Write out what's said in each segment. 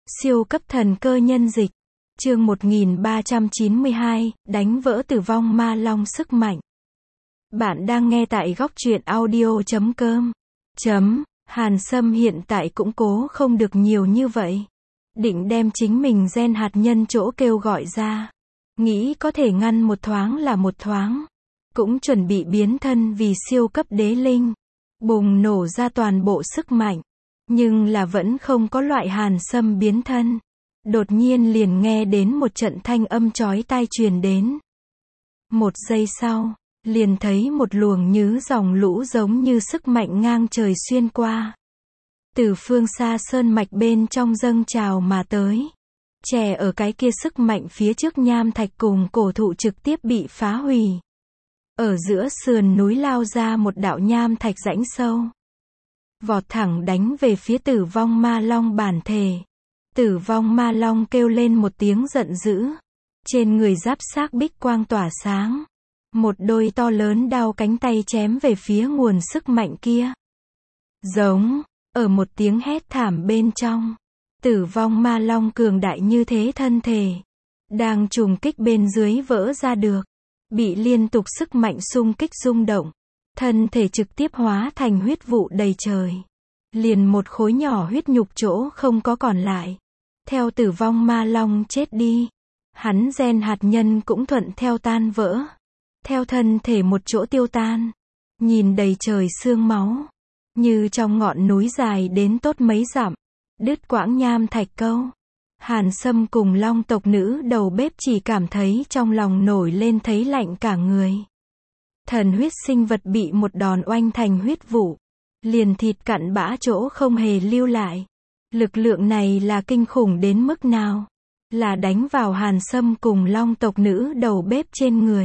Siêu cấp thần cơ nhân dịch. Chương 1392, đánh vỡ tử vong ma long sức mạnh. Bạn đang nghe tại góc truyện audio.com. Hàn Sâm hiện tại cũng cố không được nhiều như vậy. Định đem chính mình gen hạt nhân chỗ kêu gọi ra. Nghĩ có thể ngăn một thoáng là một thoáng. Cũng chuẩn bị biến thân vì siêu cấp đế linh. Bùng nổ ra toàn bộ sức mạnh. Nhưng là vẫn không có loại Hàn Sâm biến thân. Đột nhiên liền nghe đến một trận thanh âm chói tai truyền đến. Một giây sau, liền thấy một luồng như dòng lũ giống như sức mạnh ngang trời xuyên qua. Từ phương xa sơn mạch bên trong dâng trào mà tới. Chè ở cái kia sức mạnh phía trước nham thạch cùng cổ thụ trực tiếp bị phá hủy. Ở giữa sườn núi lao ra một đạo nham thạch rãnh sâu. Vọt thẳng đánh về phía tử vong ma long bản thể. Tử vong ma long kêu lên một tiếng giận dữ. Trên người giáp xác bích quang tỏa sáng. Một đôi to lớn đao cánh tay chém về phía nguồn sức mạnh kia. Giống, ở một tiếng hét thảm bên trong. Tử vong ma long cường đại như thế thân thể. Đang trùng kích bên dưới vỡ ra được. Bị liên tục sức mạnh xung kích rung động. Thân thể trực tiếp hóa thành huyết vụ đầy trời. Liền một khối nhỏ huyết nhục chỗ không có còn lại. Theo tử vong ma long chết đi. Hắn gen hạt nhân cũng thuận theo tan vỡ. Theo thân thể một chỗ tiêu tan. Nhìn đầy trời xương máu. Như trong ngọn núi dài đến tốt mấy dặm. Đứt quãng nham thạch câu. Hàn Sâm cùng long tộc nữ đầu bếp chỉ cảm thấy trong lòng nổi lên thấy lạnh cả người. Thần huyết sinh vật bị một đòn oanh thành huyết vụ. Liền thịt cặn bã chỗ không hề lưu lại. Lực lượng này là kinh khủng đến mức nào? Là đánh vào Hàn Sâm cùng long tộc nữ đầu bếp trên người.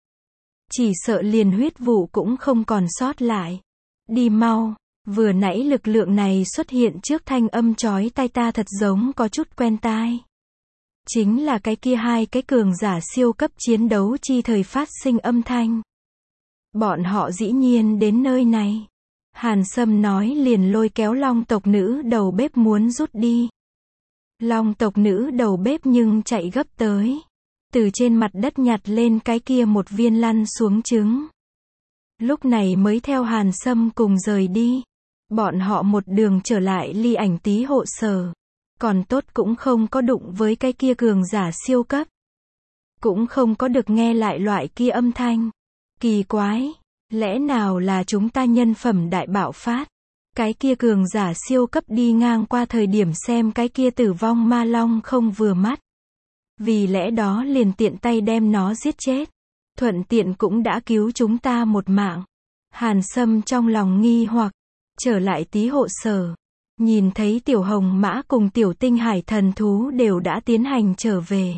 Chỉ sợ liền huyết vụ cũng không còn sót lại. Đi mau, vừa nãy lực lượng này xuất hiện trước thanh âm chói tai ta thật giống có chút quen tai. Chính là cái kia hai cái cường giả siêu cấp chiến đấu chi thời phát sinh âm thanh. Bọn họ dĩ nhiên đến nơi này. Hàn Sâm nói liền lôi kéo long tộc nữ đầu bếp muốn rút đi. Long tộc nữ đầu bếp nhưng chạy gấp tới. Từ trên mặt đất nhặt lên cái kia một viên lăn xuống trứng. Lúc này mới theo Hàn Sâm cùng rời đi. Bọn họ một đường trở lại Ly Ảnh Tý hộ sở. Còn tốt cũng không có đụng với cái kia cường giả siêu cấp. Cũng không có được nghe lại loại kia âm thanh. Kỳ quái. Lẽ nào là chúng ta nhân phẩm đại bạo phát? Cái kia cường giả siêu cấp đi ngang qua thời điểm xem cái kia tử vong ma long không vừa mắt. Vì lẽ đó liền tiện tay đem nó giết chết. Thuận tiện cũng đã cứu chúng ta một mạng. Hàn Sâm trong lòng nghi hoặc. Trở lại Tý hộ sở. Nhìn thấy tiểu hồng mã cùng tiểu tinh hải thần thú đều đã tiến hành trở về.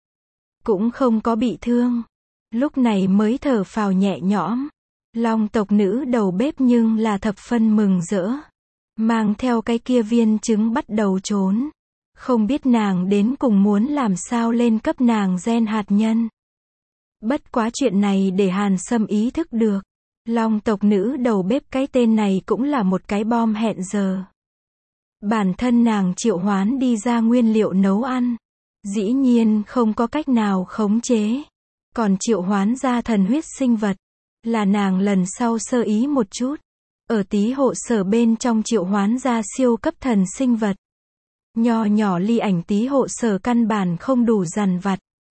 Cũng không có bị thương. Lúc này mới thở phào nhẹ nhõm. Long tộc nữ đầu bếp nhưng là thập phân mừng rỡ. Mang theo cái kia viên trứng bắt đầu trốn. Không biết nàng đến cùng muốn làm sao lên cấp nàng gen hạt nhân. Bất quá chuyện này để Hàn Sâm ý thức được. Long tộc nữ đầu bếp cái tên này cũng là một cái bom hẹn giờ. Bản thân nàng triệu hoán đi ra nguyên liệu nấu ăn. Dĩ nhiên không có cách nào khống chế. Còn triệu hoán ra thần huyết sinh vật. Là nàng lần sau sơ ý một chút. Ở Tý hộ sở bên trong triệu hoán ra siêu cấp thần sinh vật. Nho nhỏ Ly Ảnh Tý hộ sở căn bản không đủ dằn vặt.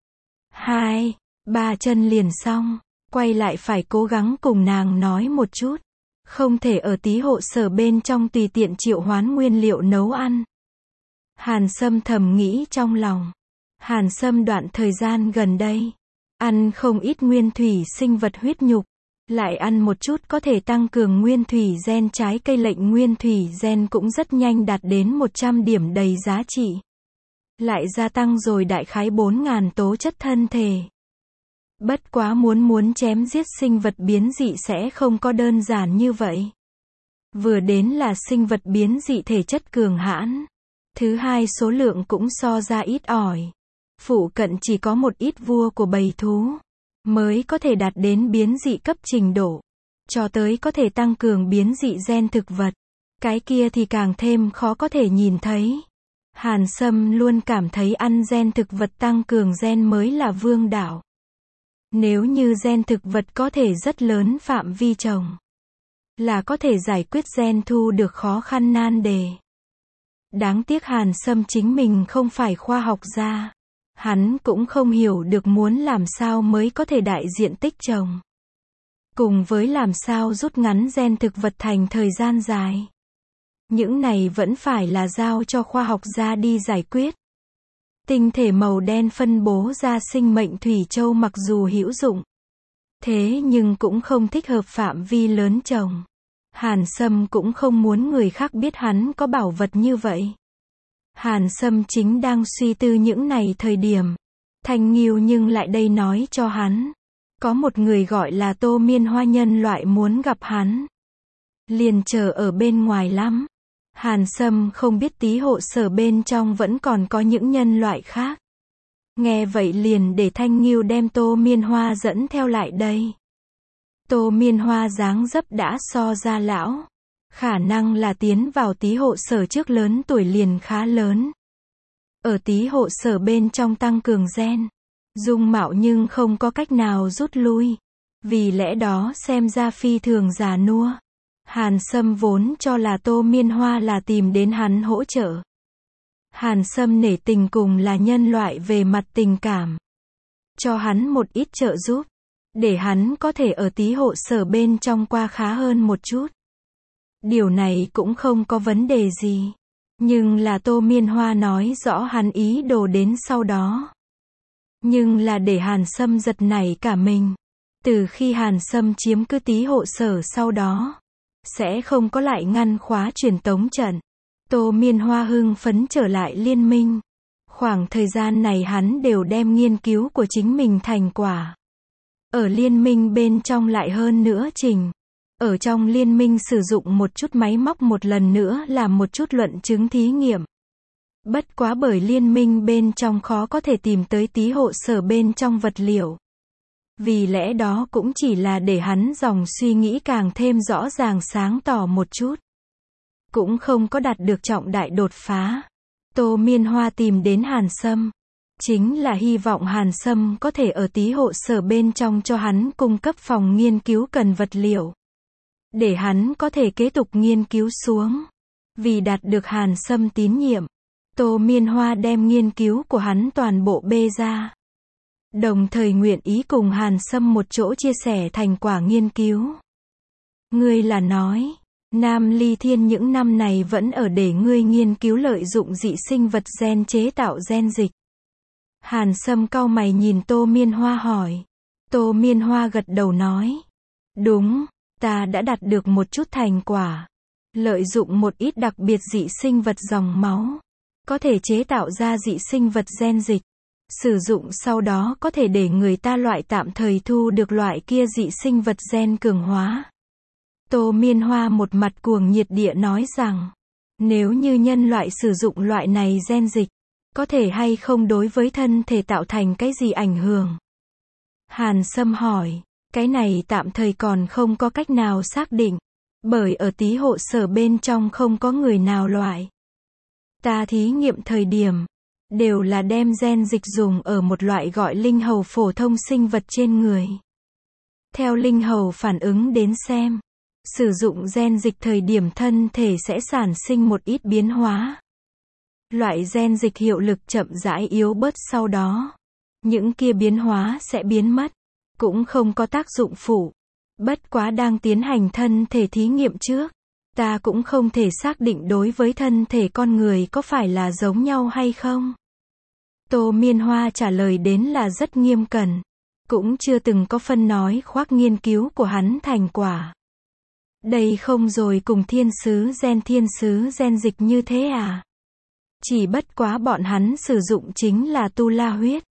2, 3 chân liền xong. Quay lại phải cố gắng cùng nàng nói một chút. Không thể ở Tý hộ sở bên trong tùy tiện triệu hoán nguyên liệu nấu ăn. Hàn Sâm thầm nghĩ trong lòng. Hàn Sâm đoạn thời gian gần đây. Ăn không ít nguyên thủy sinh vật huyết nhục. Lại ăn một chút có thể tăng cường nguyên thủy gen trái cây lệnh nguyên thủy gen cũng rất nhanh đạt đến 100 điểm đầy giá trị. Lại gia tăng rồi đại khái 4.000 tố chất thân thể. Bất quá muốn chém giết sinh vật biến dị sẽ không có đơn giản như vậy. Vừa đến là sinh vật biến dị thể chất cường hãn. Thứ hai số lượng cũng so ra ít ỏi. Phụ cận chỉ có một ít vua của bầy thú. Mới có thể đạt đến biến dị cấp trình độ. Cho tới có thể tăng cường biến dị gen thực vật. Cái kia thì càng thêm khó có thể nhìn thấy. Hàn Sâm luôn cảm thấy ăn gen thực vật tăng cường gen mới là vương đạo. Nếu như gen thực vật có thể rất lớn phạm vi trồng, là có thể giải quyết gen thu được khó khăn nan đề. Đáng tiếc Hàn Sâm chính mình không phải khoa học gia. Hắn cũng không hiểu được muốn làm sao mới có thể đại diện tích trồng. Cùng với làm sao rút ngắn gen thực vật thành thời gian dài. Những này vẫn phải là giao cho khoa học gia đi giải quyết. Tinh thể màu đen phân bố ra sinh mệnh thủy châu mặc dù hữu dụng, thế nhưng cũng không thích hợp phạm vi lớn trồng. Hàn Sâm cũng không muốn người khác biết hắn có bảo vật như vậy. Hàn Sâm chính đang suy tư những này thời điểm. Thanh Nghiêu nhưng lại đây nói cho hắn. Có một người gọi là Tô Miên Hoa nhân loại muốn gặp hắn. Liền chờ ở bên ngoài lắm. Hàn Sâm không biết Tý Hộ Sở bên trong vẫn còn có những nhân loại khác. Nghe vậy liền để Thanh Nghiêu đem Tô Miên Hoa dẫn theo lại đây. Tô Miên Hoa dáng dấp đã so ra lão. Khả năng là tiến vào Tý Hộ Sở trước lớn tuổi liền khá lớn. Ở Tý Hộ Sở bên trong tăng cường gen. Dung mạo nhưng không có cách nào rút lui. Vì lẽ đó xem ra phi thường già nua. Hàn Sâm vốn cho là Tô Miên Hoa là tìm đến hắn hỗ trợ. Hàn Sâm nể tình cùng là nhân loại về mặt tình cảm. Cho hắn một ít trợ giúp. Để hắn có thể ở Tý Hộ Sở bên trong qua khá hơn một chút. Điều này cũng không có vấn đề gì. Nhưng là Tô Miên Hoa nói rõ hắn ý đồ đến sau đó. Nhưng là để Hàn Sâm giật nảy cả mình. Từ khi Hàn Sâm chiếm cứ Tý Hộ Sở sau đó, sẽ không có lại ngăn khóa truyền tống trận. Tô Miên Hoa hưng phấn trở lại liên minh. Khoảng thời gian này hắn đều đem nghiên cứu của chính mình thành quả. Ở liên minh bên trong lại hơn nữa trình. Ở trong liên minh sử dụng một chút máy móc một lần nữa làm một chút luận chứng thí nghiệm. Bất quá bởi liên minh bên trong khó có thể tìm tới Tý Hộ Sở bên trong vật liệu. Vì lẽ đó cũng chỉ là để hắn dòng suy nghĩ càng thêm rõ ràng sáng tỏ một chút. Cũng không có đạt được trọng đại đột phá. Tô Miên Hoa tìm đến Hàn Sâm. Chính là hy vọng Hàn Sâm có thể ở Tý Hộ Sở bên trong cho hắn cung cấp phòng nghiên cứu cần vật liệu. Để hắn có thể kế tục nghiên cứu xuống. Vì đạt được Hàn Sâm tín nhiệm, Tô Miên Hoa đem nghiên cứu của hắn toàn bộ bê ra. Đồng thời nguyện ý cùng Hàn Sâm một chỗ chia sẻ thành quả nghiên cứu. Ngươi là nói, Nam Ly Thiên những năm này vẫn ở để ngươi nghiên cứu lợi dụng dị sinh vật gen chế tạo gen dịch. Hàn Sâm cau mày nhìn Tô Miên Hoa hỏi. Tô Miên Hoa gật đầu nói. Đúng, ta đã đạt được một chút thành quả. Lợi dụng một ít đặc biệt dị sinh vật dòng máu. Có thể chế tạo ra dị sinh vật gen dịch. Sử dụng sau đó có thể để người ta loại tạm thời thu được loại kia dị sinh vật gen cường hóa. Tô Miên Hoa một mặt cuồng nhiệt địa nói rằng, nếu như nhân loại sử dụng loại này gen dịch, có thể hay không đối với thân thể tạo thành cái gì ảnh hưởng? Hàn Sâm hỏi, cái này tạm thời còn không có cách nào xác định, bởi ở Tý Hộ Sở bên trong không có người nào loại. Ta thí nghiệm thời điểm, đều là đem gen dịch dùng ở một loại gọi linh hầu phổ thông sinh vật trên người. Theo linh hầu phản ứng đến xem, sử dụng gen dịch thời điểm thân thể sẽ sản sinh một ít biến hóa. Loại gen dịch hiệu lực chậm rãi yếu bớt sau đó. Những kia biến hóa sẽ biến mất, cũng không có tác dụng phụ. Bất quá đang tiến hành thân thể thí nghiệm trước, ta cũng không thể xác định đối với thân thể con người có phải là giống nhau hay không. Tô Miên Hoa trả lời đến là rất nghiêm cẩn, cũng chưa từng có phân nói khoác nghiên cứu của hắn thành quả. Đây không rồi cùng thiên sứ gen dịch như thế à? Chỉ bất quá bọn hắn sử dụng chính là tu la huyết.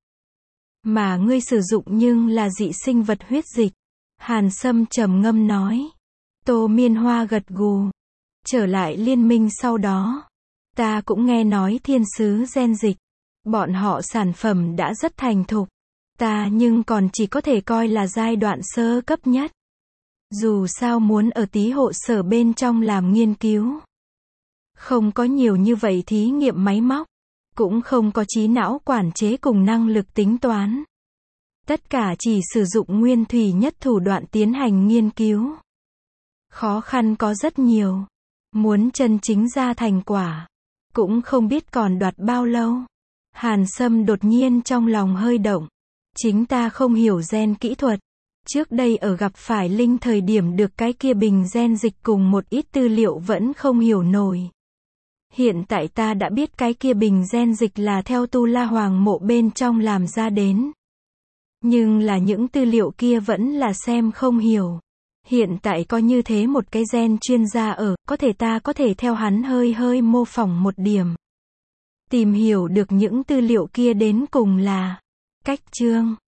Mà ngươi sử dụng nhưng là dị sinh vật huyết dịch. Hàn Sâm trầm ngâm nói. Tô Miên Hoa gật gù. Trở lại liên minh sau đó, ta cũng nghe nói thiên sứ gen dịch. Bọn họ sản phẩm đã rất thành thục. Ta nhưng còn chỉ có thể coi là giai đoạn sơ cấp nhất. Dù sao muốn ở Tý Hộ Sở bên trong làm nghiên cứu. Không có nhiều như vậy thí nghiệm máy móc. cũng không có trí não quản chế cùng năng lực tính toán. Tất cả chỉ sử dụng nguyên thủy nhất thủ đoạn tiến hành nghiên cứu. Khó khăn có rất nhiều. Muốn chân chính ra thành quả, cũng không biết còn đoạt bao lâu. Hàn Sâm đột nhiên trong lòng hơi động. Chính ta không hiểu gen kỹ thuật. Trước đây ở gặp phải Linh thời điểm được cái kia bình gen dịch cùng một ít tư liệu vẫn không hiểu nổi. Hiện tại ta đã biết cái kia bình gen dịch là theo Tu La Hoàng mộ bên trong làm ra đến. Nhưng là những tư liệu kia vẫn là xem không hiểu. Hiện tại có như thế một cái gen chuyên gia ở, có thể ta có thể theo hắn hơi mô phỏng một điểm. Tìm hiểu được những tư liệu kia đến cùng là cách chương.